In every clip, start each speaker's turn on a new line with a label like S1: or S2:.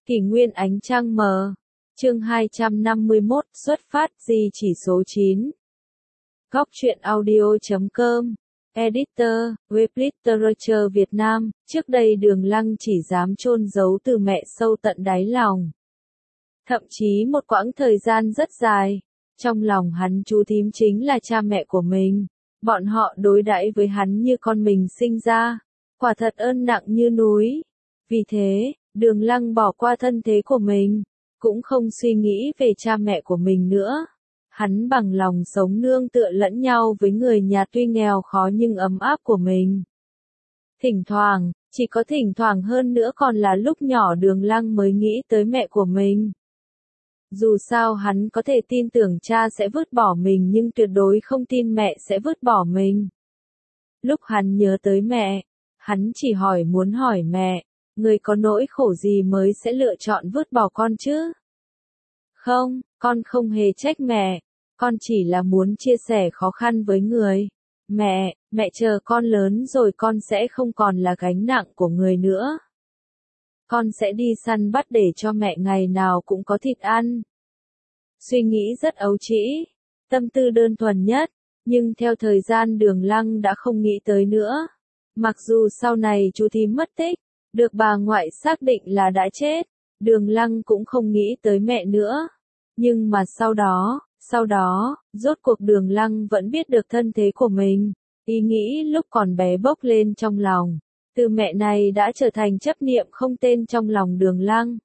S1: Kỷ nguyên ánh trăng mờ. Chương 251, xuất phát di chỉ số 9. Góc truyện audio.com. Editor, Web Literature Việt Nam. Trước đây Đường Lăng chỉ dám chôn giấu từ mẹ sâu tận đáy lòng. Thậm chí một quãng thời gian rất dài, trong lòng hắn chú thím chính là cha mẹ của mình. Bọn họ đối đãi với hắn như con mình sinh ra, quả thật ơn nặng như núi. Vì thế, Đường Lăng bỏ qua thân thế của mình, cũng không suy nghĩ về cha mẹ của mình nữa. Hắn bằng lòng sống nương tựa lẫn nhau với người nhà tuy nghèo khó nhưng ấm áp của mình. Thỉnh thoảng, chỉ có thỉnh thoảng hơn nữa còn là lúc nhỏ Đường Lăng mới nghĩ tới mẹ của mình. Dù sao hắn có thể tin tưởng cha sẽ vứt bỏ mình nhưng tuyệt đối không tin mẹ sẽ vứt bỏ mình. Lúc hắn nhớ tới mẹ, hắn chỉ muốn hỏi mẹ, người có nỗi khổ gì mới sẽ lựa chọn vứt bỏ con chứ? Không, con không hề trách mẹ, con chỉ là muốn chia sẻ khó khăn với người. Mẹ chờ con lớn rồi con sẽ không còn là gánh nặng của người nữa. Con sẽ đi săn bắt để cho mẹ ngày nào cũng có thịt ăn. Suy nghĩ rất ấu trĩ, tâm tư đơn thuần nhất, nhưng theo thời gian Đường Lăng đã không nghĩ tới nữa. Mặc dù sau này chú thím mất tích, được bà ngoại xác định là đã chết, Đường Lăng cũng không nghĩ tới mẹ nữa. Nhưng mà sau đó, rốt cuộc Đường Lăng vẫn biết được thân thế của mình, ý nghĩ lúc còn bé bốc lên trong lòng. Từ mẹ này đã trở thành chấp niệm không tên trong lòng Đường Lăng.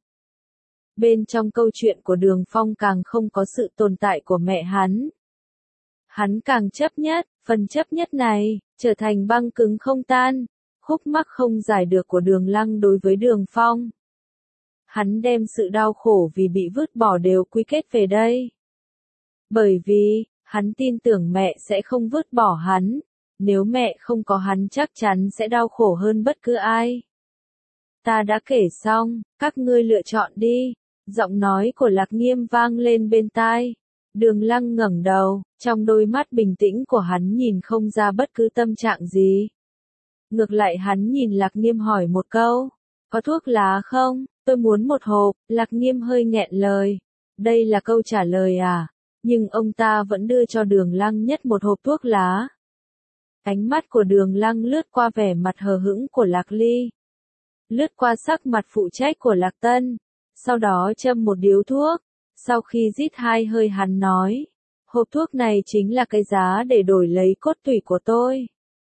S1: Bên trong câu chuyện của Đường Phong càng không có sự tồn tại của mẹ hắn. Hắn càng chấp nhất, phần chấp nhất này, trở thành băng cứng không tan, khúc mắc không giải được của Đường Lăng đối với Đường Phong. Hắn đem sự đau khổ vì bị vứt bỏ đều quy kết về đây. Bởi vì, hắn tin tưởng mẹ sẽ không vứt bỏ hắn. Nếu mẹ không có hắn chắc chắn sẽ đau khổ hơn bất cứ ai. Ta đã kể xong, các ngươi lựa chọn đi. Giọng nói của Lạc Nghiêm vang lên bên tai. Đường Lăng ngẩng đầu, trong đôi mắt bình tĩnh của hắn nhìn không ra bất cứ tâm trạng gì. Ngược lại hắn nhìn Lạc Nghiêm hỏi một câu, có thuốc lá không? Tôi muốn một hộp. Lạc Nghiêm hơi nghẹn lời. Đây là câu trả lời à? Nhưng ông ta vẫn đưa cho Đường Lăng nhất một hộp thuốc lá. Ánh mắt của Đường Lăng lướt qua vẻ mặt hờ hững của Lạc Ly. Lướt qua sắc mặt phụ trách của Lạc Tân. Sau đó châm một điếu thuốc. Sau khi rít hai hơi hắn nói. Hộp thuốc này chính là cái giá để đổi lấy cốt tủy của tôi.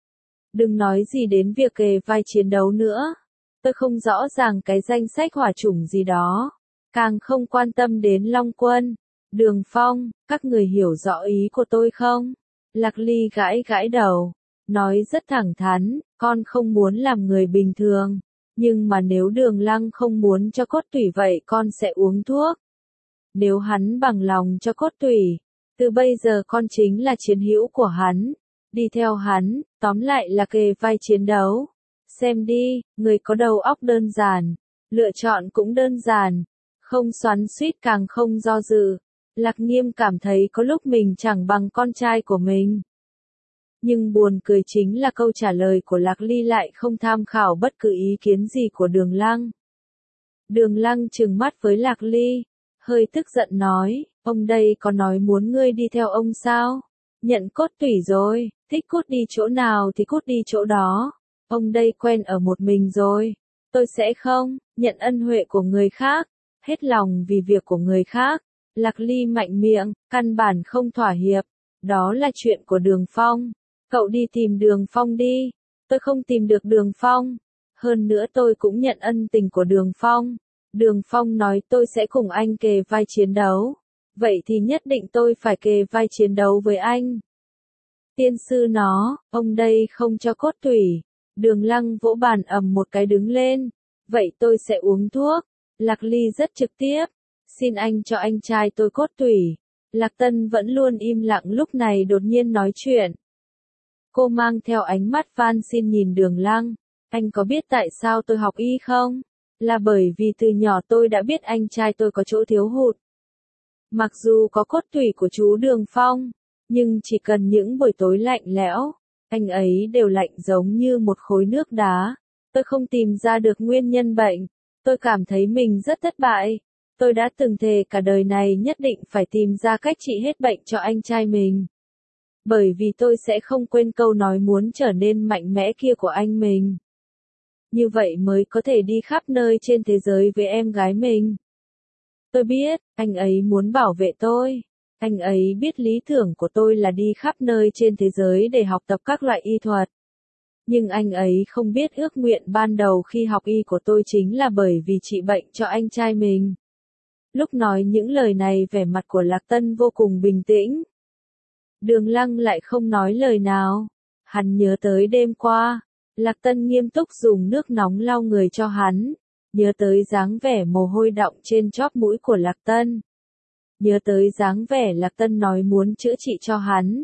S1: Đừng nói gì đến việc kề vai chiến đấu nữa. Tôi không rõ ràng cái danh sách hỏa chủng gì đó. Càng không quan tâm đến Long Quân. Đường Phong, các người hiểu rõ ý của tôi không? Lạc Ly gãi đầu. Nói rất thẳng thắn, con không muốn làm người bình thường. Nhưng mà nếu Đường Lăng không muốn cho cốt tủy vậy con sẽ uống thuốc. Nếu hắn bằng lòng cho cốt tủy, từ bây giờ con chính là chiến hữu của hắn. Đi theo hắn, tóm lại là kề vai chiến đấu. Xem đi, người có đầu óc đơn giản. Lựa chọn cũng đơn giản. Không xoắn xuýt càng không do dự. Lạc Nghiêm cảm thấy có lúc mình chẳng bằng con trai của mình. Nhưng buồn cười chính là câu trả lời của Lạc Ly lại không tham khảo bất cứ ý kiến gì của Đường Lăng. Đường Lăng trừng mắt với Lạc Ly, hơi tức giận nói, ông đây có nói muốn ngươi đi theo ông sao? Nhận cốt tủy rồi, thích cút đi chỗ nào thì cút đi chỗ đó. Ông đây quen ở một mình rồi. Tôi sẽ không nhận ân huệ của người khác, hết lòng vì việc của người khác. Lạc Ly mạnh miệng, căn bản không thỏa hiệp. Đó là chuyện của Đường Phong. Cậu đi tìm Đường Phong đi. Tôi không tìm được Đường Phong. Hơn nữa tôi cũng nhận ân tình của Đường Phong. Đường Phong nói tôi sẽ cùng anh kề vai chiến đấu. Vậy thì nhất định tôi phải kề vai chiến đấu với anh. Tiên sư nó, ông đây không cho cốt tủy. Đường Lăng vỗ bàn ầm một cái đứng lên. Vậy tôi sẽ uống thuốc. Lạc Ly rất trực tiếp. Xin anh cho anh trai tôi cốt tủy. Lạc Tân vẫn luôn im lặng lúc này đột nhiên nói chuyện. Cô mang theo ánh mắt van xin nhìn Đường Lăng. Anh có biết tại sao tôi học y không? Là bởi vì từ nhỏ tôi đã biết anh trai tôi có chỗ thiếu hụt. Mặc dù có cốt tủy của chú Đường Phong, nhưng chỉ cần những buổi tối lạnh lẽo, anh ấy đều lạnh giống như một khối nước đá. Tôi không tìm ra được nguyên nhân bệnh. Tôi cảm thấy mình rất thất bại. Tôi đã từng thề cả đời này nhất định phải tìm ra cách trị hết bệnh cho anh trai mình. Bởi vì tôi sẽ không quên câu nói muốn trở nên mạnh mẽ kia của anh mình. Như vậy mới có thể đi khắp nơi trên thế giới với em gái mình. Tôi biết, anh ấy muốn bảo vệ tôi. Anh ấy biết lý tưởng của tôi là đi khắp nơi trên thế giới để học tập các loại y thuật. Nhưng anh ấy không biết ước nguyện ban đầu khi học y của tôi chính là bởi vì trị bệnh cho anh trai mình. Lúc nói những lời này vẻ mặt của Lạc Tân vô cùng bình tĩnh. Đường Lăng lại không nói lời nào. Hắn nhớ tới đêm qua. Lạc Tân nghiêm túc dùng nước nóng lau người cho hắn. Nhớ tới dáng vẻ mồ hôi đọng trên chóp mũi của Lạc Tân. Nhớ tới dáng vẻ Lạc Tân nói muốn chữa trị cho hắn.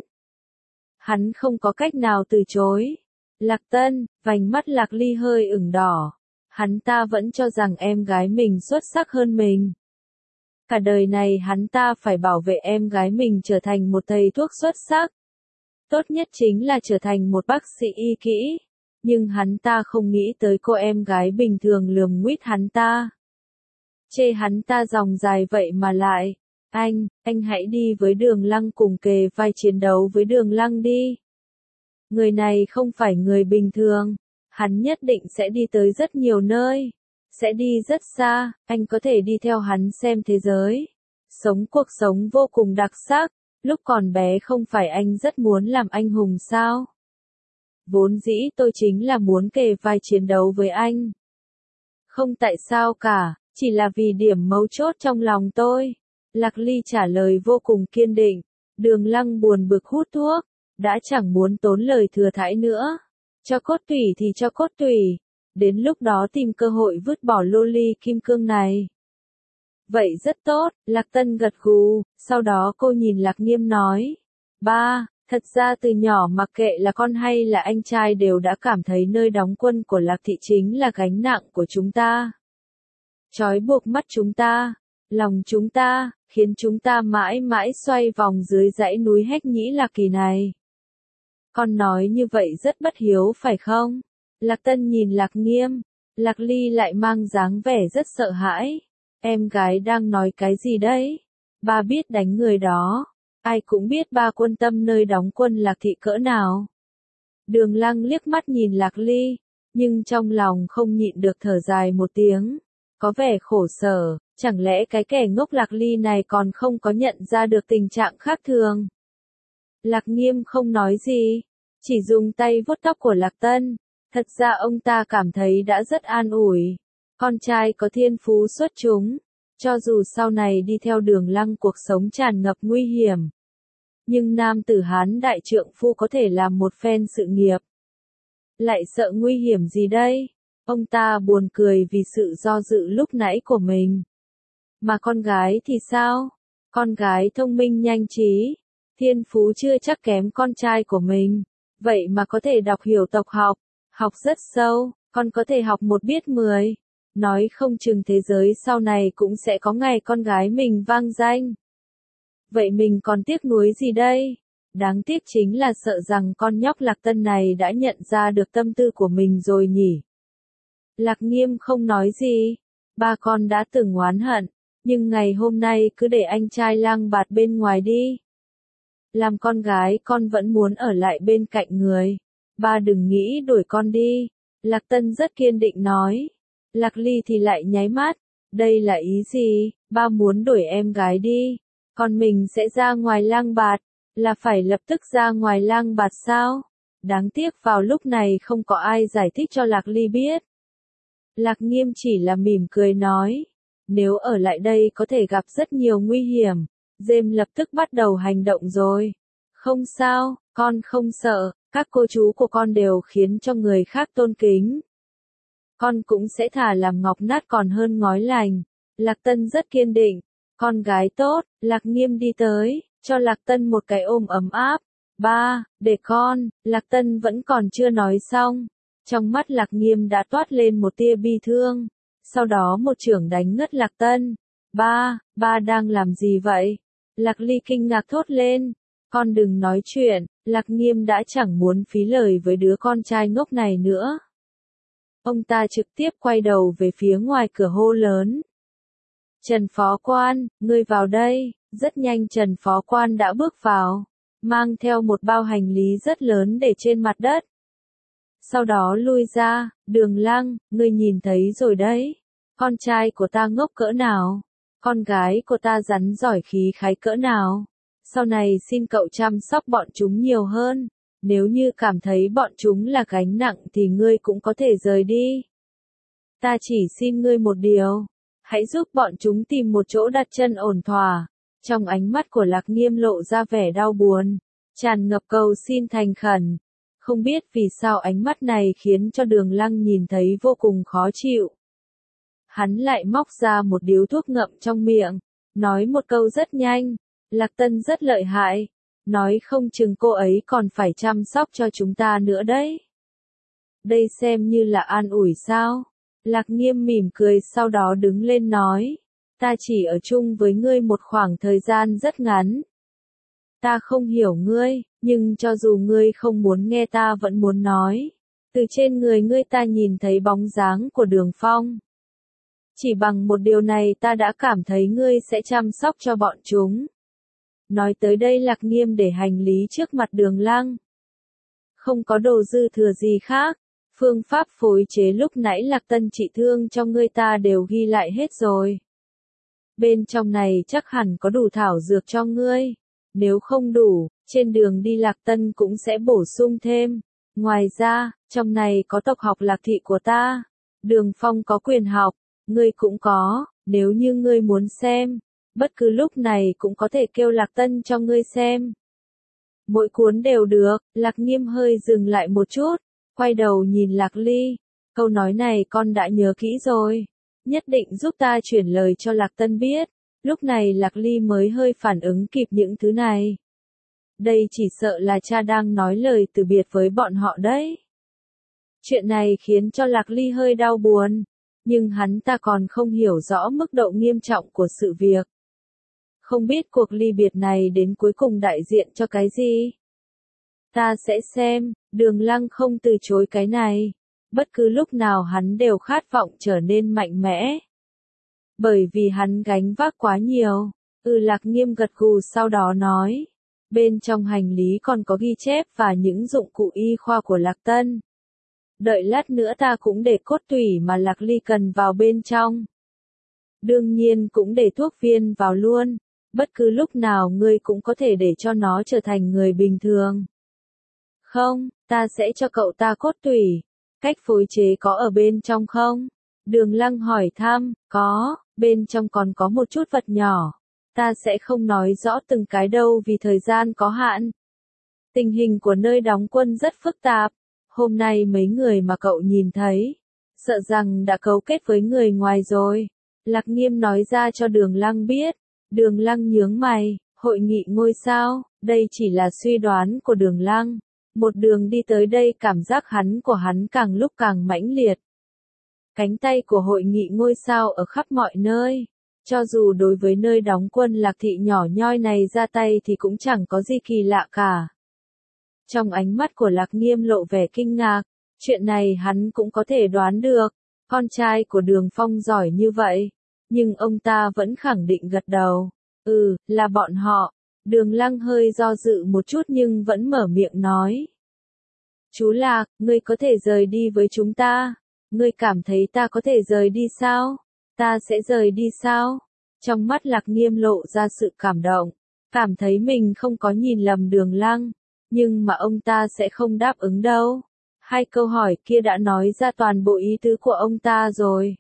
S1: Hắn không có cách nào từ chối. Lạc Tân, vành mắt Lạc Ly hơi ửng đỏ. Hắn ta vẫn cho rằng em gái mình xuất sắc hơn mình. Cả đời này hắn ta phải bảo vệ em gái mình trở thành một thầy thuốc xuất sắc. Tốt nhất chính là trở thành một bác sĩ y kỹ. Nhưng hắn ta không nghĩ tới cô em gái bình thường lườm nguýt hắn ta. Chê hắn ta dòng dài vậy mà lại. Anh hãy đi với Đường Lăng cùng kề vai chiến đấu với Đường Lăng đi. Người này không phải người bình thường. Hắn nhất định sẽ đi tới rất nhiều nơi. Sẽ đi rất xa, anh có thể đi theo hắn xem thế giới. Sống cuộc sống vô cùng đặc sắc. Lúc còn bé không phải anh rất muốn làm anh hùng sao? Vốn dĩ tôi chính là muốn kề vai chiến đấu với anh. Không tại sao cả, chỉ là vì điểm mấu chốt trong lòng tôi. Lạc Ly trả lời vô cùng kiên định. Đường Lăng buồn bực hút thuốc, đã chẳng muốn tốn lời thừa thãi nữa. Cho cốt tủy thì cho cốt tủy. Đến lúc đó tìm cơ hội vứt bỏ lô ly kim cương này. Vậy rất tốt, Lạc Tân gật gù, sau đó cô nhìn Lạc Nghiêm nói. Ba, thật ra từ nhỏ mặc kệ là con hay là anh trai đều đã cảm thấy nơi đóng quân của Lạc Thị chính là gánh nặng của chúng ta. Trói buộc mắt chúng ta, lòng chúng ta, khiến chúng ta mãi mãi xoay vòng dưới dãy núi Hách Nhĩ Lạc Kỳ này. Con nói như vậy rất bất hiếu phải không? Lạc Tân nhìn Lạc Nghiêm, Lạc Ly lại mang dáng vẻ rất sợ hãi. Em gái đang nói cái gì đấy? Ba biết đánh người đó. Ai cũng biết ba quân tâm nơi đóng quân Lạc Thị cỡ nào. Đường Lăng liếc mắt nhìn Lạc Ly, nhưng trong lòng không nhịn được thở dài một tiếng. Có vẻ khổ sở, chẳng lẽ cái kẻ ngốc Lạc Ly này còn không có nhận ra được tình trạng khác thường? Lạc Nghiêm không nói gì, chỉ dùng tay vuốt tóc của Lạc Tân. Thật ra ông ta cảm thấy đã rất an ủi. Con trai có thiên phú xuất chúng. Cho dù sau này đi theo Đường Lăng cuộc sống tràn ngập nguy hiểm. Nhưng nam tử Hán đại trượng phu có thể làm một phen sự nghiệp. Lại sợ nguy hiểm gì đây? Ông ta buồn cười vì sự do dự lúc nãy của mình. Mà con gái thì sao? Con gái thông minh nhanh trí. Thiên phú chưa chắc kém con trai của mình. Vậy mà có thể đọc hiểu tộc học. Học rất sâu, con có thể học một biết 10. Nói không chừng thế giới sau này cũng sẽ có ngày con gái mình vang danh. Vậy mình còn tiếc nuối gì đây? Đáng tiếc chính là sợ rằng con nhóc Lạc Tân này đã nhận ra được tâm tư của mình rồi nhỉ. Lạc Nghiêm không nói gì. Ba con đã từng oán hận, nhưng ngày hôm nay cứ để anh trai lang bạt bên ngoài đi. Làm con gái con vẫn muốn ở lại bên cạnh người. Ba đừng nghĩ đuổi con đi. Lạc Tân rất kiên định nói. Lạc Ly thì lại nháy mắt. Đây là ý gì? Ba muốn đuổi em gái đi. Còn mình sẽ ra ngoài lang bạt. Là phải lập tức ra ngoài lang bạt sao? Đáng tiếc vào lúc này không có ai giải thích cho Lạc Ly biết. Lạc Nghiêm chỉ là mỉm cười nói. Nếu ở lại đây có thể gặp rất nhiều nguy hiểm. Dêm lập tức bắt đầu hành động rồi. Không sao, con không sợ. Các cô chú của con đều khiến cho người khác tôn kính. Con cũng sẽ thà làm ngọc nát còn hơn ngói lành. Lạc Tân rất kiên định. Con gái tốt, Lạc Nghiêm đi tới, cho Lạc Tân một cái ôm ấm áp. Ba, để con, Lạc Tân vẫn còn chưa nói xong. Trong mắt Lạc Nghiêm đã toát lên một tia bi thương. Sau đó một chưởng đánh ngất Lạc Tân. Ba đang làm gì vậy? Lạc Ly kinh ngạc thốt lên. Con đừng nói chuyện, Lạc Nghiêm đã chẳng muốn phí lời với đứa con trai ngốc này nữa. Ông ta trực tiếp quay đầu về phía ngoài cửa hô lớn. Trần phó quan, ngươi vào đây. Rất nhanh Trần phó quan đã bước vào, mang theo một bao hành lý rất lớn để trên mặt đất. Sau đó lui ra, Đường Lăng, ngươi nhìn thấy rồi đấy. Con trai của ta ngốc cỡ nào? Con gái của ta rắn giỏi khí khái cỡ nào? Sau này xin cậu chăm sóc bọn chúng nhiều hơn. Nếu như cảm thấy bọn chúng là gánh nặng thì ngươi cũng có thể rời đi. Ta chỉ xin ngươi một điều. Hãy giúp bọn chúng tìm một chỗ đặt chân ổn thỏa. Trong ánh mắt của Lạc Nghiêm lộ ra vẻ đau buồn, tràn ngập cầu xin thành khẩn. Không biết vì sao ánh mắt này khiến cho Đường Lăng nhìn thấy vô cùng khó chịu. Hắn lại móc ra một điếu thuốc ngậm trong miệng, nói một câu rất nhanh, Lạc Tân rất lợi hại, nói không chừng cô ấy còn phải chăm sóc cho chúng ta nữa đấy. Đây xem như là an ủi sao? Lạc Nghiêm mỉm cười sau đó đứng lên nói, ta chỉ ở chung với ngươi một khoảng thời gian rất ngắn. Ta không hiểu ngươi, nhưng cho dù ngươi không muốn nghe ta vẫn muốn nói. Từ trên người ngươi ta nhìn thấy bóng dáng của Đường Phong. Chỉ bằng một điều này ta đã cảm thấy ngươi sẽ chăm sóc cho bọn chúng. Nói tới đây Lạc Nghiêm để hành lý trước mặt Đường Lăng. Không có đồ dư thừa gì khác. Phương pháp phối chế lúc nãy Lạc Tân trị thương cho ngươi ta đều ghi lại hết rồi. Bên trong này chắc hẳn có đủ thảo dược cho ngươi. Nếu không đủ, trên đường đi Lạc Tân cũng sẽ bổ sung thêm. Ngoài ra, trong này có tộc học Lạc thị của ta. Đường Phong có quyền học, ngươi cũng có, nếu như ngươi muốn xem. Bất cứ lúc này cũng có thể kêu Lạc Tân cho ngươi xem. Mỗi cuốn đều được, Lạc Nghiêm hơi dừng lại một chút, quay đầu nhìn Lạc Ly. Câu nói này con đã nhớ kỹ rồi. Nhất định giúp ta chuyển lời cho Lạc Tân biết. Lúc này Lạc Ly mới hơi phản ứng kịp những thứ này. Đây chỉ sợ là cha đang nói lời từ biệt với bọn họ đấy. Chuyện này khiến cho Lạc Ly hơi đau buồn. Nhưng hắn ta còn không hiểu rõ mức độ nghiêm trọng của sự việc. Không biết cuộc ly biệt này đến cuối cùng đại diện cho cái gì? Ta sẽ xem, Đường Lăng không từ chối cái này. Bất cứ lúc nào hắn đều khát vọng trở nên mạnh mẽ. Bởi vì hắn gánh vác quá nhiều. Lạc Nghiêm gật gù sau đó nói. Bên trong hành lý còn có ghi chép và những dụng cụ y khoa của Lạc Tân. Đợi lát nữa ta cũng để cốt tủy mà Lạc Ly cần vào bên trong. Đương nhiên cũng để thuốc viên vào luôn. Bất cứ lúc nào ngươi cũng có thể để cho nó trở thành người bình thường. Không, ta sẽ cho cậu ta cốt tủy. Cách phối chế có ở bên trong không? Đường Lăng hỏi thăm, có, bên trong còn có một chút vật nhỏ. Ta sẽ không nói rõ từng cái đâu vì thời gian có hạn. Tình hình của nơi đóng quân rất phức tạp. Hôm nay mấy người mà cậu nhìn thấy, sợ rằng đã cấu kết với người ngoài rồi. Lạc Nghiêm nói ra cho Đường Lăng biết. Đường Lăng nhướng mày, hội nghị ngôi sao, đây chỉ là suy đoán của Đường Lăng. Một đường đi tới đây cảm giác của hắn càng lúc càng mãnh liệt. Cánh tay của hội nghị ngôi sao ở khắp mọi nơi. Cho dù đối với nơi đóng quân Lạc thị nhỏ nhoi này ra tay thì cũng chẳng có gì kỳ lạ cả. Trong ánh mắt của Lạc Nghiêm lộ vẻ kinh ngạc, chuyện này hắn cũng có thể đoán được. Con trai của Đường Phong giỏi như vậy. Nhưng ông ta vẫn khẳng định gật đầu. Là bọn họ. Đường Lăng hơi do dự một chút nhưng vẫn mở miệng nói. Chú Lạc, ngươi có thể rời đi với chúng ta. Ngươi cảm thấy ta có thể rời đi sao? Ta sẽ rời đi sao? Trong mắt Lạc Nghiêm lộ ra sự cảm động. Cảm thấy mình không có nhìn lầm Đường Lăng. Nhưng mà ông ta sẽ không đáp ứng đâu. Hai câu hỏi kia đã nói ra toàn bộ ý tứ của ông ta rồi.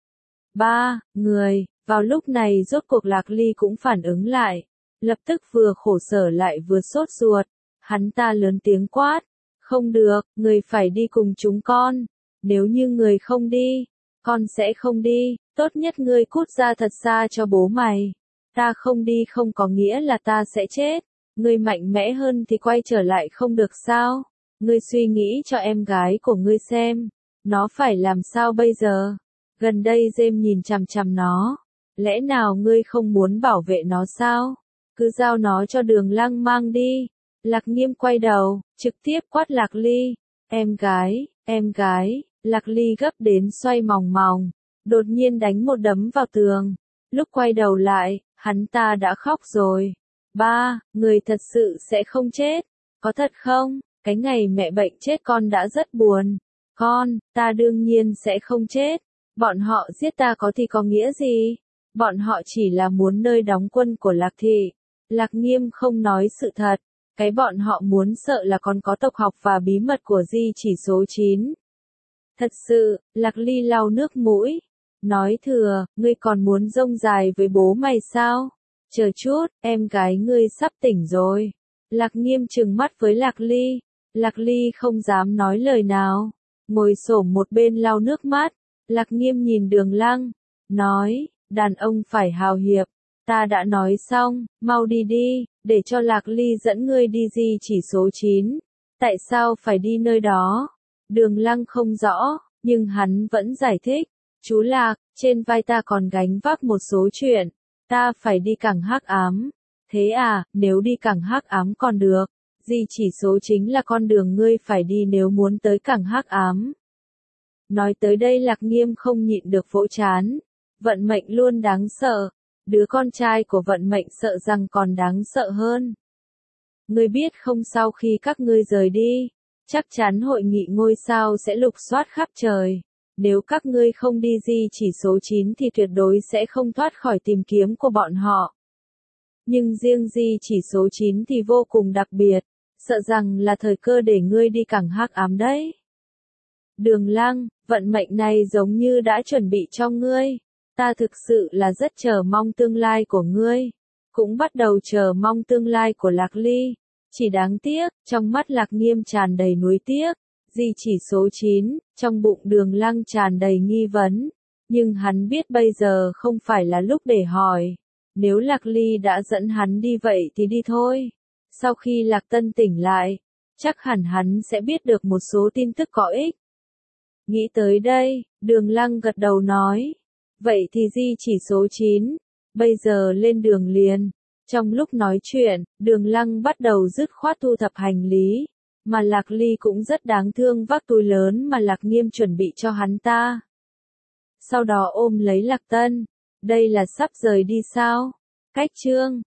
S1: Người, vào lúc này rốt cuộc Lạc Ly cũng phản ứng lại. Lập tức vừa khổ sở lại vừa sốt ruột. Hắn ta lớn tiếng quát. Không được, người phải đi cùng chúng con. Nếu như người không đi, con sẽ không đi. Tốt nhất ngươi cút ra thật xa cho bố mày. Ta không đi không có nghĩa là ta sẽ chết. Ngươi mạnh mẽ hơn thì quay trở lại không được sao? Ngươi suy nghĩ cho em gái của ngươi xem. Nó phải làm sao bây giờ? Gần đây Dêm nhìn chằm chằm nó. Lẽ nào ngươi không muốn bảo vệ nó sao? Cứ giao nó cho Đường Lăng mang đi. Lạc Nghiêm quay đầu, trực tiếp quát Lạc Ly. Em gái, Lạc Ly gấp đến xoay mòng mòng, đột nhiên đánh một đấm vào tường. Lúc quay đầu lại, hắn ta đã khóc rồi. Ba, người thật sự sẽ không chết. Có thật không? Cái ngày mẹ bệnh chết con đã rất buồn. Con, ta đương nhiên sẽ không chết. Bọn họ giết ta có thì có nghĩa gì? Bọn họ chỉ là muốn nơi đóng quân của Lạc Thị. Lạc Nghiêm không nói sự thật. Cái bọn họ muốn sợ là còn có tộc học và bí mật của di chỉ số 9. Thật sự, Lạc Ly lau nước mũi. Nói thừa, ngươi còn muốn rông dài với bố mày sao? Chờ chút, em gái ngươi sắp tỉnh rồi. Lạc Nghiêm trừng mắt với Lạc Ly. Lạc Ly không dám nói lời nào. Ngồi xổm một bên lau nước mắt. Lạc Nghiêm nhìn Đường Lăng. Nói, đàn ông phải hào hiệp. Ta đã nói xong, mau đi đi, để cho Lạc Ly dẫn ngươi đi di chỉ số 9. Tại sao phải đi nơi đó? Đường Lăng không rõ, nhưng hắn vẫn giải thích. Chú Lạc, trên vai ta còn gánh vác một số chuyện. Ta phải đi cảng Hắc Ám. Thế à, nếu đi cảng Hắc Ám còn được. Di chỉ số chính là con đường ngươi phải đi nếu muốn tới cảng Hắc Ám. Nói tới đây Lạc Nghiêm không nhịn được vỗ chán. Vận mệnh luôn đáng sợ. Đứa con trai của vận mệnh sợ rằng còn đáng sợ hơn. Ngươi biết không, sau khi các ngươi rời đi, chắc chắn hội nghị ngôi sao sẽ lục soát khắp trời. Nếu các ngươi không đi di chỉ số 9 thì tuyệt đối sẽ không thoát khỏi tìm kiếm của bọn họ. Nhưng riêng di chỉ số 9 thì vô cùng đặc biệt, sợ rằng là thời cơ để ngươi đi cảng Hắc Ám đấy. Đường Lăng, vận mệnh này giống như đã chuẩn bị cho ngươi. Ta thực sự là rất chờ mong tương lai của ngươi. Cũng bắt đầu chờ mong tương lai của Lạc Ly. Chỉ đáng tiếc, trong mắt Lạc Nghiêm tràn đầy nuối tiếc. Di chỉ số 9, trong bụng Đường Lăng tràn đầy nghi vấn. Nhưng hắn biết bây giờ không phải là lúc để hỏi. Nếu Lạc Ly đã dẫn hắn đi vậy thì đi thôi. Sau khi Lạc Tân tỉnh lại, chắc hẳn hắn sẽ biết được một số tin tức có ích. Nghĩ tới đây, Đường Lăng gật đầu nói. Vậy thì di chỉ số 9, bây giờ lên đường liền. Trong lúc nói chuyện, Đường Lăng bắt đầu dứt khoát thu thập hành lý. Mà Lạc Ly cũng rất đáng thương vác túi lớn mà Lạc Nghiêm chuẩn bị cho hắn ta. Sau đó ôm lấy Lạc Tân. Đây là sắp rời đi sao? Cách chương